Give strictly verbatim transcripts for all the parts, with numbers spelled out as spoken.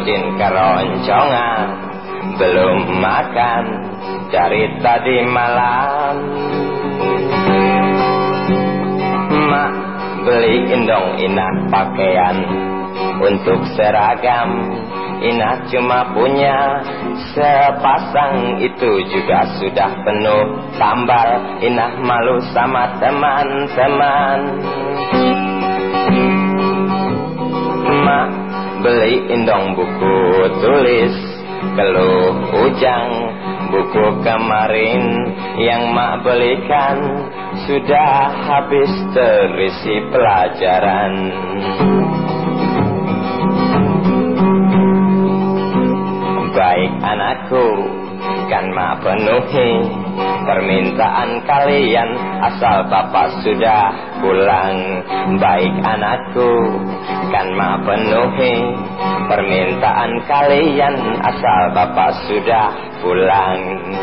Udin keroncongan, belum makan dari tadi malam. Mak beliin dong Inah pakaian untuk seragam. Inah cuma punya sepasang, itu juga sudah penuh tambal. Inah malu sama teman-teman. Mak beliin dong buku tulis keluh ujang. Buku kemarin yang mak belikan sudah habis terisi pelajaran. Baik anakku, kan mak penuhi permintaan kalian asal bapak sudah pulang. Baik anakku, kan mak penuhi permintaan kalian asal bapak sudah pulang.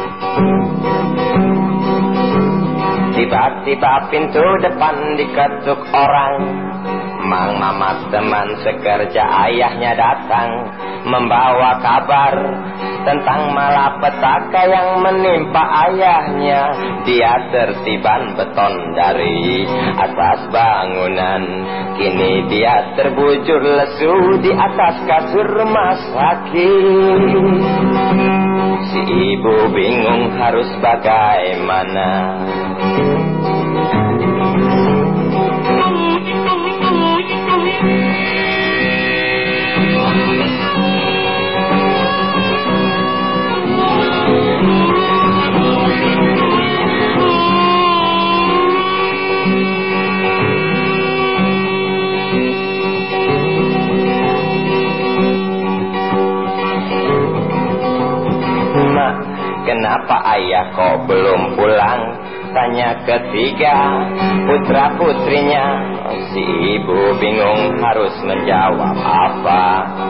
Tiba-tiba pintu depan diketuk orang. Mang Mamat teman sekerja ayahnya datang membawa kabar tentang malapetaka yang menimpa ayahnya. Dia tertiban beton dari atas bangunan. Kini dia terbujur lesu di atas kasur rumah sakit. Si ibu bingung harus bagaimana. Kenapa ayah kok belum pulang? Tanya ketiga putra putrinya. Si ibu bingung harus menjawab apa.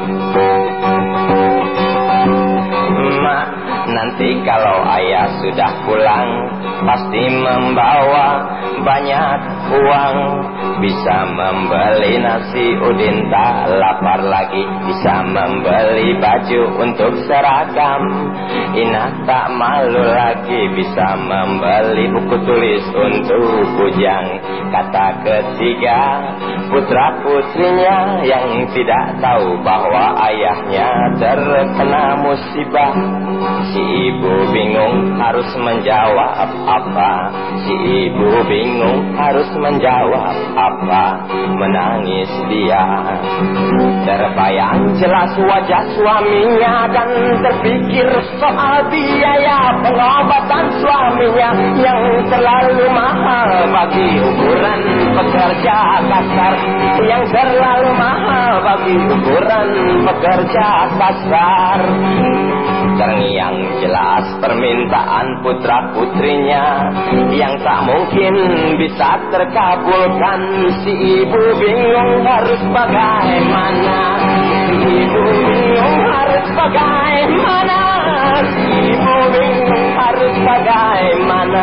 Mak, nanti kalau ayah sudah pulang pasti membawa banyak uang. Bisa membeli nasi Udin tak lapar lagi. Bisa membeli baju untuk seragam. Inah tak malu lagi. Bisa membeli buku tulis untuk bujang. Kata ketiga putra putrinya yang tidak tahu bahwa ayahnya terkena musibah. Si ibu bingung harus menjawab apa. Si ibu bingung harus menjawab apa. Menangis dia. Terbayang jelas wajah suaminya dan terpikir soal biaya pengobatan suaminya yang terlalu mahal bagi ukuran pekerja kasar. Yang terlalu mahal bagi ukuran pekerja kasar. Terngiang jelas permintaan putra putrinya yang tak mungkin bisa terkabulkan. Si ibu bingung harus bagaimana. Si ibu bingung harus bagaimana. Si ibu bingung harus bagaimana.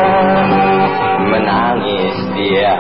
Menangis dia.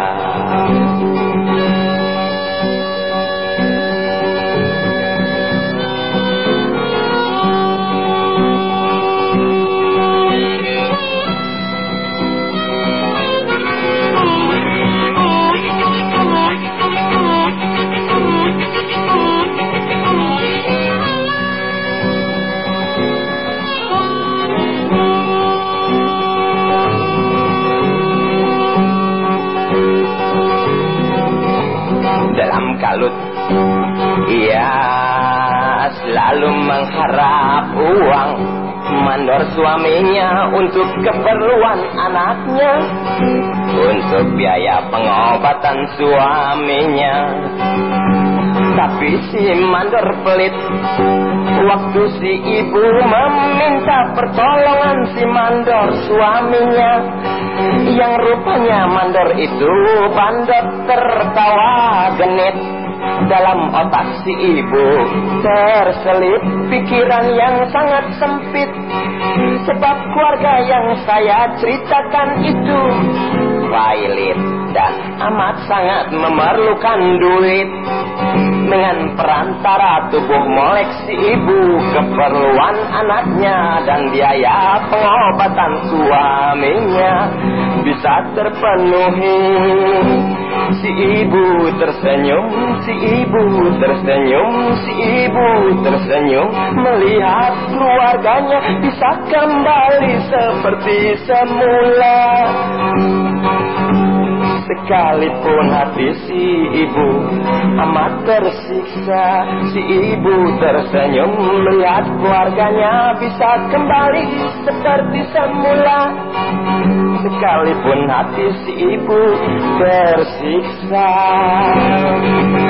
Dalam kalut ia selalu mengharap uang. Mandor suaminya untuk keperluan anaknya, untuk biaya pengobatan suaminya. Tapi si mandor pelit. Waktu si ibu meminta pertolongan si mandor suaminya, yang rupanya mandor itu bandot tertawa genit. Dalam otak si ibu terselip pikiran yang sangat sempit. Sebab keluarga yang saya ceritakan itu violet dan amat sangat memerlukan duit. Dengan perantara tubuh molek si ibu, keperluan anaknya dan biaya pengobatan suaminya bisa terpenuhi. Si ibu tersenyum, si ibu tersenyum, si ibu tersenyum melihat keluarganya bisa kembali seperti semula. Sekalipun hati si ibu amat tersiksa, si ibu tersenyum melihat keluarganya bisa kembali seperti semula. Sekalipun hati si ibu tersiksa.